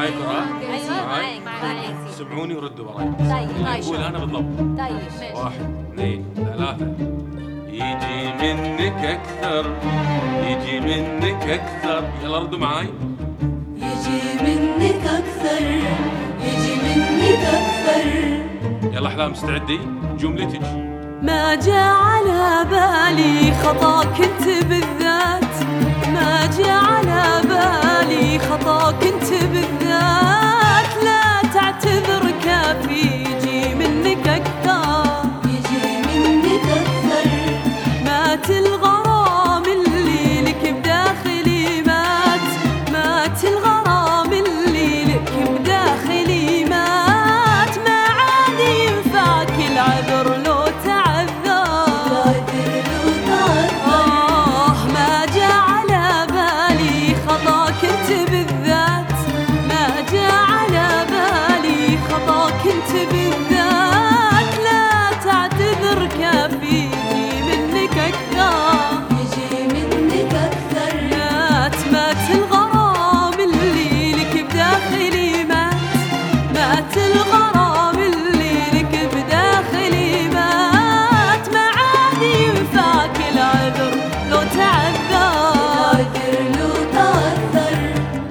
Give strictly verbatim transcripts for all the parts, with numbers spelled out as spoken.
معاي قراءة؟ ايوه معاك معاك. سمعوني وردوا وراي. طيب اقول انا بالضبط. طيب ماشي. واحد اثنين ثلاثة. يجي منك اكثر، يجي منك اكثر. يلا ردوا معاي. يجي منك أكثر، يجي منك أكثر. يلا احلام مستعدي؟ جملتك. ما جاء على بالي خطاك انت بالذات، ما جاء على بالي خطاك انت بالذات. لا تعتذر كافي، يجي منك أكثر، يجي منك أكثر. مات الغرام اللي لك بداخلي، مات مات الغرام اللي لك بداخلي، مات. ما عاد ينفعك العذر لو كنت بالذات. لا تعتذر كافي، يجي منك أكثر، يجي منك أكثر. مات مات الغرام اللي لك بداخلي، مات مات الغرام اللي لك بداخلي، مات. ما عاد ينفعك العذر لو تعذر، العذر لو تعذر.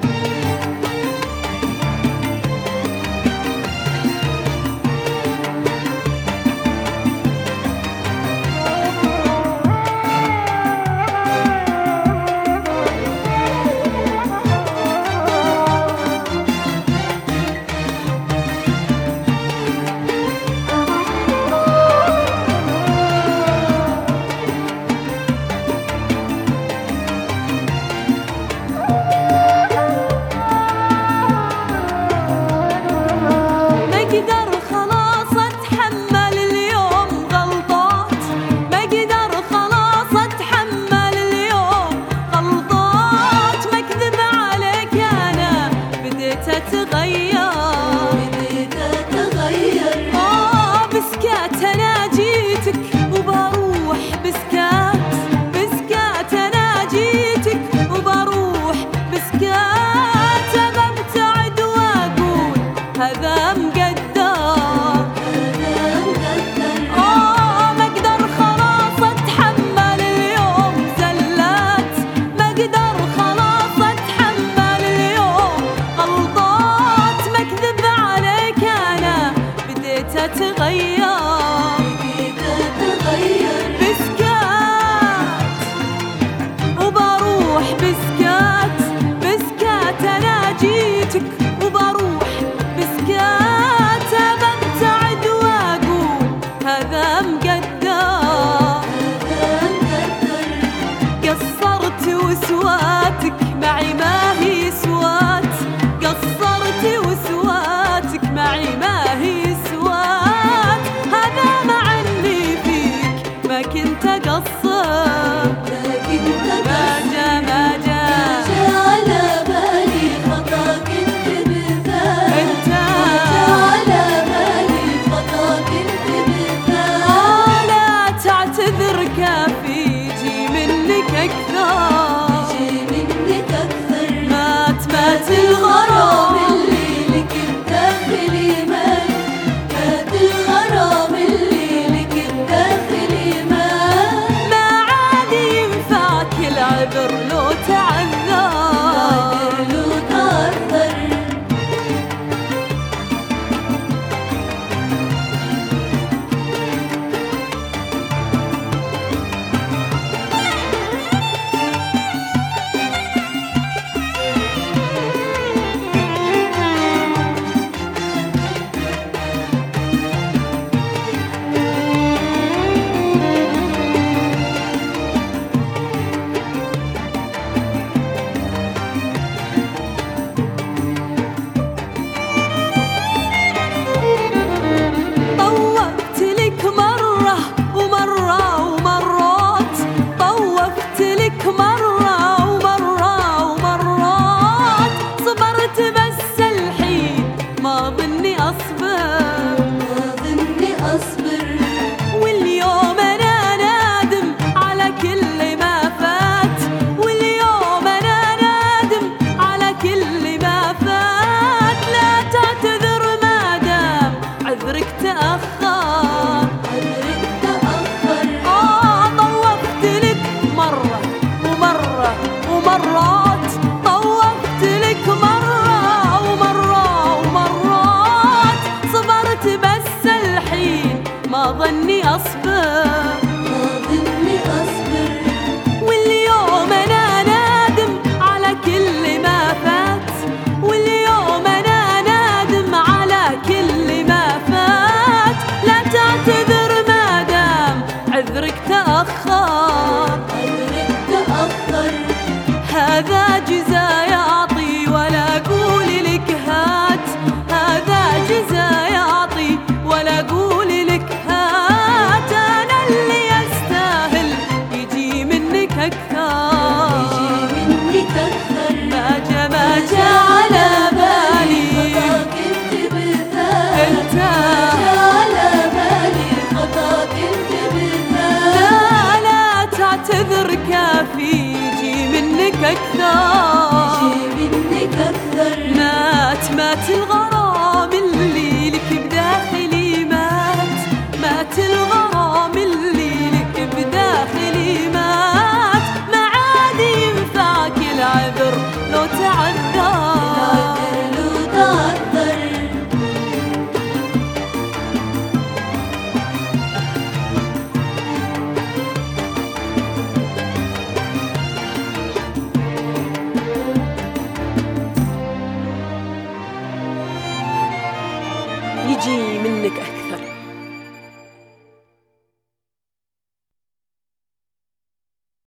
تتغير تتغير بسكات، وبروح بسكات بسكات. أنا جيتك وبروح بسكات. أكثر، يجي منك أكثر. مات مات الغرام اللي لك بداخلي، مات مات الغرام اللي لك بداخلي، مات ما عاد ينفعك العذر لو تعذر. العذر لو تعذر. يجي منك أكثر